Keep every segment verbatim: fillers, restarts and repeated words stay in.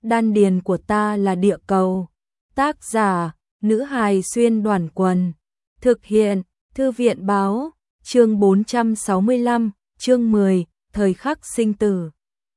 đan điền của ta là địa cầu. Tác giả, nữ hài xuyên đoàn quần. Thực hiện, thư viện báo, chương bốn trăm sáu mươi lăm, chương mười, thời khắc sinh tử.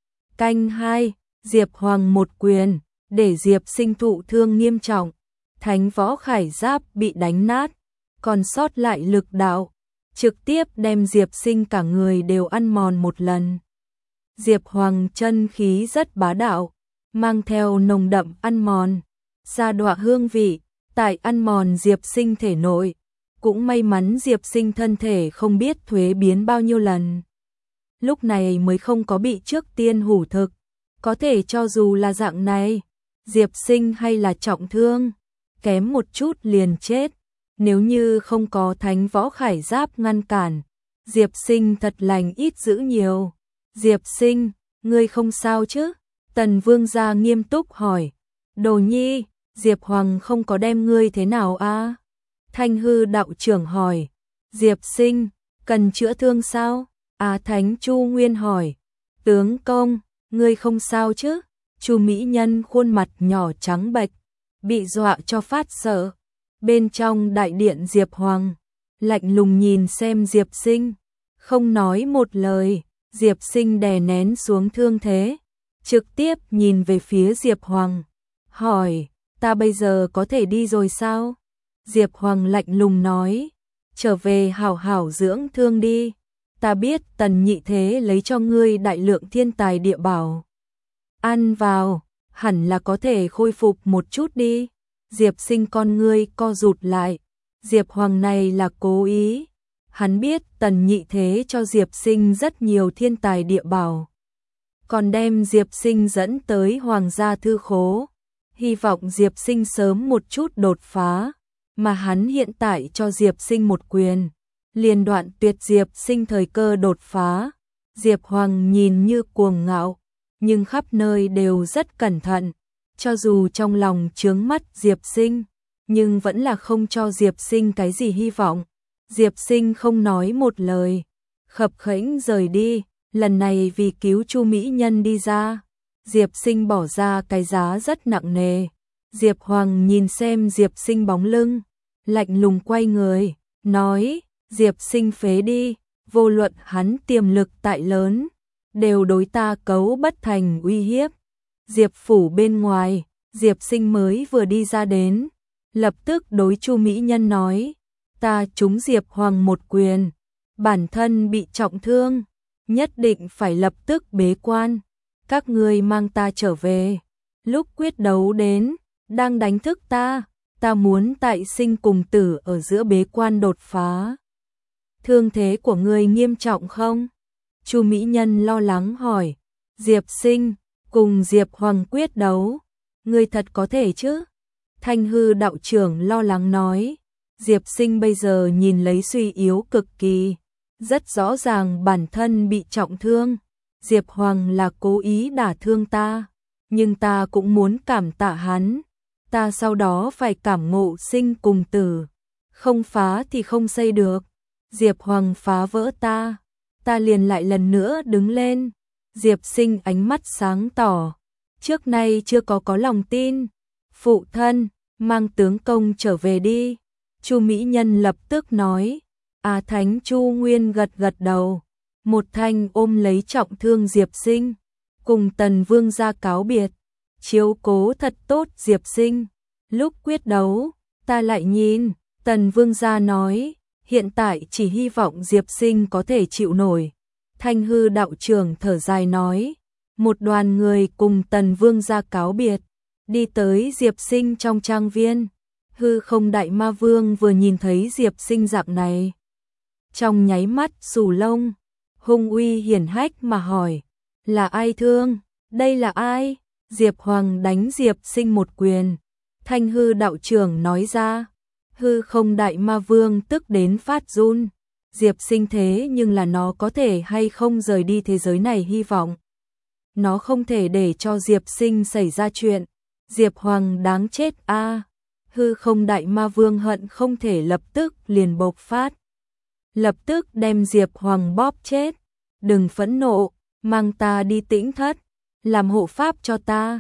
Canh hai, Diệp Hoàng một quyền, để Diệp Sinh thụ thương nghiêm trọng. Thánh võ khải giáp bị đánh nát, còn sót lại lực đạo, trực tiếp đem Diệp Sinh cả người đều ăn mòn một lần. Diệp Hoàng chân khí rất bá đạo, mang theo nồng đậm ăn mòn, sa đọa hương vị, tại ăn mòn Diệp Sinh thể nội. Cũng may mắn Diệp Sinh thân thể không biết thuế biến bao nhiêu lần. Lúc này mới không có bị trước tiên hủ thực, có thể cho dù là dạng này, Diệp Sinh hay là trọng thương, kém một chút liền chết. Nếu như không có thánh võ khải giáp ngăn cản, Diệp Sinh thật lành ít dữ nhiều. Diệp Sinh, ngươi không sao chứ? Tần Vương gia nghiêm túc hỏi. Đồ nhi, Diệp Hoàng không có đem ngươi thế nào a? Thanh hư đạo trưởng hỏi. Diệp Sinh, cần chữa thương sao? Á Thánh Chu Nguyên hỏi. Tướng công, ngươi không sao chứ? Chu Mỹ Nhân khuôn mặt nhỏ trắng bệch, bị dọa cho phát sợ. Bên trong đại điện Diệp Hoàng, lạnh lùng nhìn xem Diệp Sinh, không nói một lời. Diệp Sinh đè nén xuống thương thế, trực tiếp nhìn về phía Diệp Hoàng, hỏi, ta bây giờ có thể đi rồi sao? Diệp Hoàng lạnh lùng nói, trở về hảo hảo dưỡng thương đi, ta biết Tần nhị thế lấy cho ngươi đại lượng thiên tài địa bảo. Ăn vào, hẳn là có thể khôi phục một chút đi. Diệp Sinh con ngươi co rụt lại, Diệp Hoàng này là cố ý. Hắn biết Tần nhị thế cho Diệp Sinh rất nhiều thiên tài địa bảo, còn đem Diệp Sinh dẫn tới Hoàng gia thư khố, hy vọng Diệp Sinh sớm một chút đột phá, mà hắn hiện tại cho Diệp Sinh một quyền, liền đoạn tuyệt Diệp Sinh thời cơ đột phá. Diệp Hoàng nhìn như cuồng ngạo, nhưng khắp nơi đều rất cẩn thận, cho dù trong lòng chướng mắt Diệp Sinh, nhưng vẫn là không cho Diệp Sinh cái gì hy vọng. Diệp Sinh không nói một lời, khập khễnh rời đi, lần này vì cứu Chu Mỹ Nhân đi ra, Diệp Sinh bỏ ra cái giá rất nặng nề. Diệp Hoàng nhìn xem Diệp Sinh bóng lưng, lạnh lùng quay người, nói, Diệp Sinh phế đi, vô luận hắn tiềm lực tại lớn, đều đối ta cấu bất thành uy hiếp. Diệp phủ bên ngoài, Diệp Sinh mới vừa đi ra đến, lập tức đối Chu Mỹ Nhân nói, ta trúng Diệp Hoàng một quyền, bản thân bị trọng thương, nhất định phải lập tức bế quan, các ngươi mang ta trở về. Lúc quyết đấu đến, đang đánh thức ta, ta muốn tại sinh cùng tử ở giữa bế quan đột phá. Thương thế của ngươi nghiêm trọng không? Chu Mỹ Nhân lo lắng hỏi. Diệp Sinh, cùng Diệp Hoàng quyết đấu, ngươi thật có thể chứ? Thanh hư đạo trưởng lo lắng nói. Diệp Sinh bây giờ nhìn lấy suy yếu cực kỳ, rất rõ ràng bản thân bị trọng thương. Diệp Hoàng là cố ý đả thương ta, nhưng ta cũng muốn cảm tạ hắn. Ta sau đó phải cảm ngộ sinh cùng tử, không phá thì không xây được. Diệp Hoàng phá vỡ ta, ta liền lại lần nữa đứng lên. Diệp Sinh ánh mắt sáng tỏ, trước nay chưa có có lòng tin. Phụ thân, mang tướng công trở về đi. Chu Mỹ Nhân lập tức nói. Á Thánh Chu Nguyên gật gật đầu, một thanh ôm lấy trọng thương Diệp Sinh, cùng Tần Vương gia cáo biệt, chiếu cố thật tốt Diệp Sinh. Lúc quyết đấu, ta lại nhìn, Tần Vương gia nói, hiện tại chỉ hy vọng Diệp Sinh có thể chịu nổi. Thanh hư đạo trưởng thở dài nói, một đoàn người cùng Tần Vương gia cáo biệt, đi tới Diệp Sinh trong trang viên. Hư không đại ma vương vừa nhìn thấy Diệp Sinh dạng này, trong nháy mắt xù lông, hung uy hiển hách mà hỏi, là ai thương? Đây là ai? Diệp Hoàng đánh Diệp Sinh một quyền. Thanh hư đạo trưởng nói ra. Hư không đại ma vương tức đến phát run. Diệp Sinh thế nhưng là nó có thể hay không rời đi thế giới này hy vọng. Nó không thể để cho Diệp Sinh xảy ra chuyện. Diệp Hoàng đáng chết a. À. Hư không đại ma vương hận không thể lập tức liền bộc phát, lập tức đem Diệp Hoàng bóp chết. Đừng phẫn nộ, mang ta đi Tĩnh Thất, làm hộ pháp cho ta.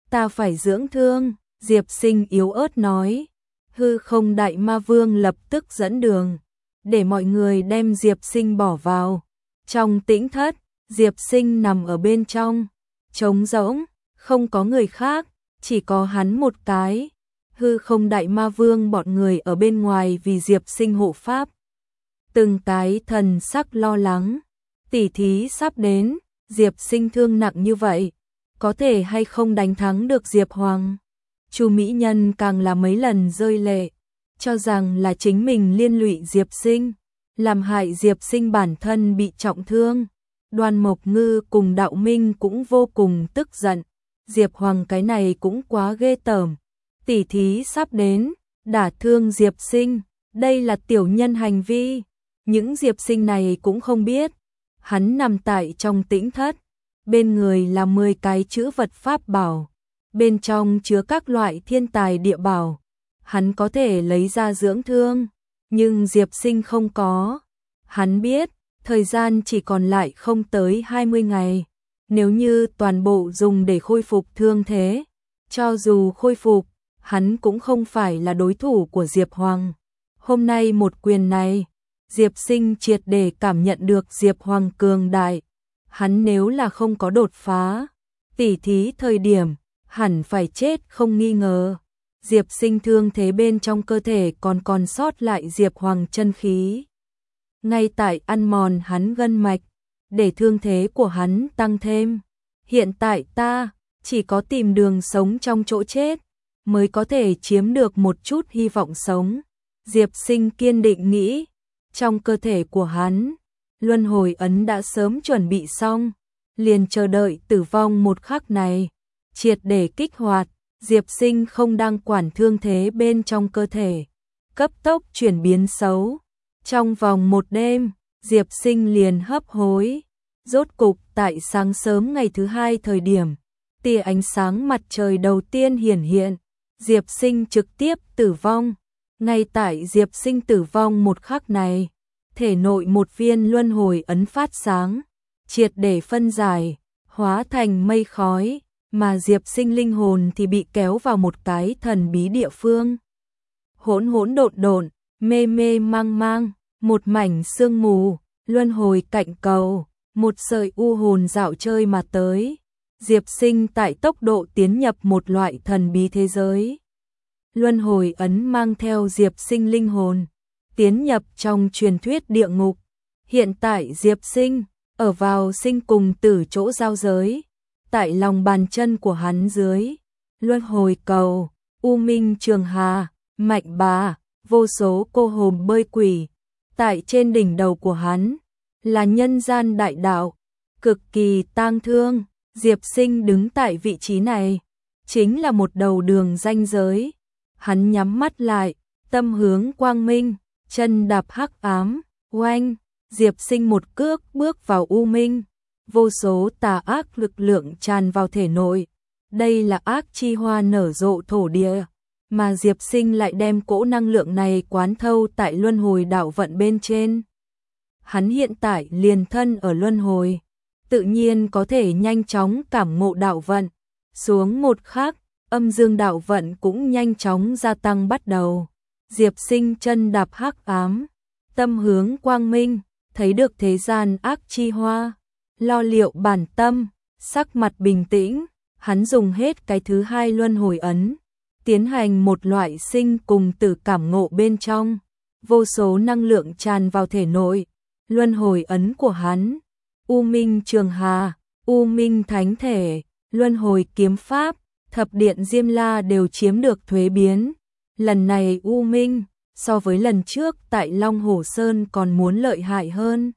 Ta phải dưỡng thương, Diệp Sinh yếu ớt nói. Hư không đại ma vương lập tức dẫn đường, để mọi người đem Diệp Sinh bỏ vào. Trong tĩnh thất, Diệp Sinh nằm ở bên trong, trống rỗng, không có người khác, chỉ có hắn một cái. Hư không đại ma vương bọn người ở bên ngoài vì Diệp Sinh hộ pháp. Từng cái thần sắc lo lắng, tỉ thí sắp đến, Diệp Sinh thương nặng như vậy, có thể hay không đánh thắng được Diệp Hoàng. Chu mỹ nhân càng là mấy lần rơi lệ, cho rằng là chính mình liên lụy Diệp Sinh, làm hại Diệp Sinh bản thân bị trọng thương. Đoan Mộc Ngư cùng Đạo Minh cũng vô cùng tức giận, Diệp Hoàng cái này cũng quá ghê tởm. Tỉ thí sắp đến, đả thương Diệp Sinh, đây là tiểu nhân hành vi. Những Diệp Sinh này cũng không biết, hắn nằm tại trong tĩnh thất, bên người là mười cái chữ vật pháp bảo, bên trong chứa các loại thiên tài địa bảo, hắn có thể lấy ra dưỡng thương, nhưng Diệp Sinh không có. Hắn biết, thời gian chỉ còn lại không tới hai mươi ngày, nếu như toàn bộ dùng để khôi phục thương thế, cho dù khôi phục, hắn cũng không phải là đối thủ của Diệp Hoàng. Hôm nay một quyền này, Diệp Sinh triệt để cảm nhận được Diệp Hoàng cường đại. Hắn nếu là không có đột phá, tỉ thí thời điểm, hẳn phải chết không nghi ngờ. Diệp Sinh thương thế bên trong cơ thể còn còn sót lại Diệp Hoàng chân khí. Ngay tại ăn mòn hắn gân mạch, để thương thế của hắn tăng thêm. Hiện tại ta, chỉ có tìm đường sống trong chỗ chết, mới có thể chiếm được một chút hy vọng sống. Diệp Sinh kiên định nghĩ, trong cơ thể của hắn, luân hồi ấn đã sớm chuẩn bị xong, liền chờ đợi tử vong một khắc này, triệt để kích hoạt. Diệp Sinh không đang quản thương thế bên trong cơ thể, cấp tốc chuyển biến xấu. Trong vòng một đêm, Diệp Sinh liền hấp hối. Rốt cục tại sáng sớm ngày thứ hai thời điểm, tia ánh sáng mặt trời đầu tiên hiển hiện, Diệp Sinh trực tiếp tử vong. Ngay tại Diệp Sinh tử vong một khắc này, thể nội một viên luân hồi ấn phát sáng, triệt để phân giải, hóa thành mây khói, mà Diệp Sinh linh hồn thì bị kéo vào một cái thần bí địa phương. Hỗn hỗn độn độn, mê mê mang mang, một mảnh sương mù, luân hồi cạnh cầu, một sợi u hồn dạo chơi mà tới. Diệp Sinh tại tốc độ tiến nhập một loại thần bí thế giới. Luân hồi ấn mang theo Diệp Sinh linh hồn, tiến nhập trong truyền thuyết địa ngục. Hiện tại Diệp Sinh, ở vào sinh cùng tử chỗ giao giới, tại lòng bàn chân của hắn dưới. Luân hồi cầu, U Minh Trường Hà, Mạnh Bà, vô số cô hồn bơi quỷ. Tại trên đỉnh đầu của hắn, là nhân gian đại đạo, cực kỳ tang thương. Diệp Sinh đứng tại vị trí này, chính là một đầu đường ranh giới. Hắn nhắm mắt lại, tâm hướng quang minh, chân đạp hắc ám, oanh, Diệp Sinh một cước bước vào u minh, vô số tà ác lực lượng tràn vào thể nội. Đây là ác chi hoa nở rộ thổ địa, mà Diệp Sinh lại đem cỗ năng lượng này quán thâu tại luân hồi đạo vận bên trên. Hắn hiện tại liền thân ở luân hồi, tự nhiên có thể nhanh chóng cảm ngộ đạo vận. Xuống một khắc, âm dương đạo vận cũng nhanh chóng gia tăng bắt đầu. Diệp Sinh chân đạp hắc ám, tâm hướng quang minh, thấy được thế gian ác chi hoa, lo liệu bản tâm, sắc mặt bình tĩnh. Hắn dùng hết cái thứ hai luân hồi ấn, tiến hành một loại sinh cùng tử cảm ngộ bên trong. Vô số năng lượng tràn vào thể nội. Luân hồi ấn của hắn, U Minh Trường Hà, U Minh Thánh Thể, Luân Hồi Kiếm Pháp, Thập Điện Diêm La đều chiếm được thuế biến. Lần này U Minh, so với lần trước tại Long Hổ Sơn còn muốn lợi hại hơn.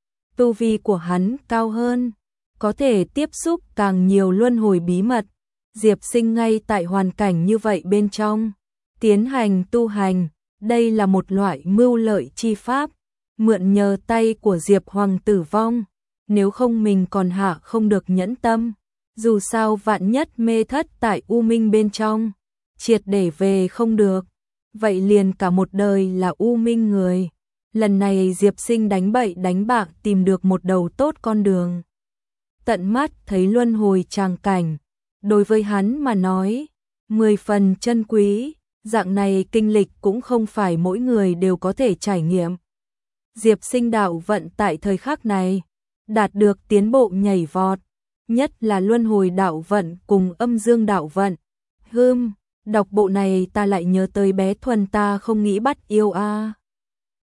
Tu vi của hắn cao hơn, có thể tiếp xúc càng nhiều luân hồi bí mật. Diệp Sinh ngay tại hoàn cảnh như vậy bên trong, tiến hành tu hành, đây là một loại mưu lợi chi pháp. Mượn nhờ tay của Diệp Hoàng tử vong, nếu không mình còn hạ không được nhẫn tâm. Dù sao vạn nhất mê thất tại U Minh bên trong, triệt để về không được, vậy liền cả một đời là U Minh người. Lần này Diệp Sinh đánh bậy đánh bạc tìm được một đầu tốt con đường. Tận mắt thấy luân hồi tràng cảnh, đối với hắn mà nói, mười phần chân quý, dạng này kinh lịch cũng không phải mỗi người đều có thể trải nghiệm. Diệp Sinh đạo vận tại thời khắc này, đạt được tiến bộ nhảy vọt, nhất là luân hồi đạo vận cùng âm dương đạo vận. Hừm, đọc bộ này ta lại nhớ tới bé Thuần ta không nghĩ bắt yêu a.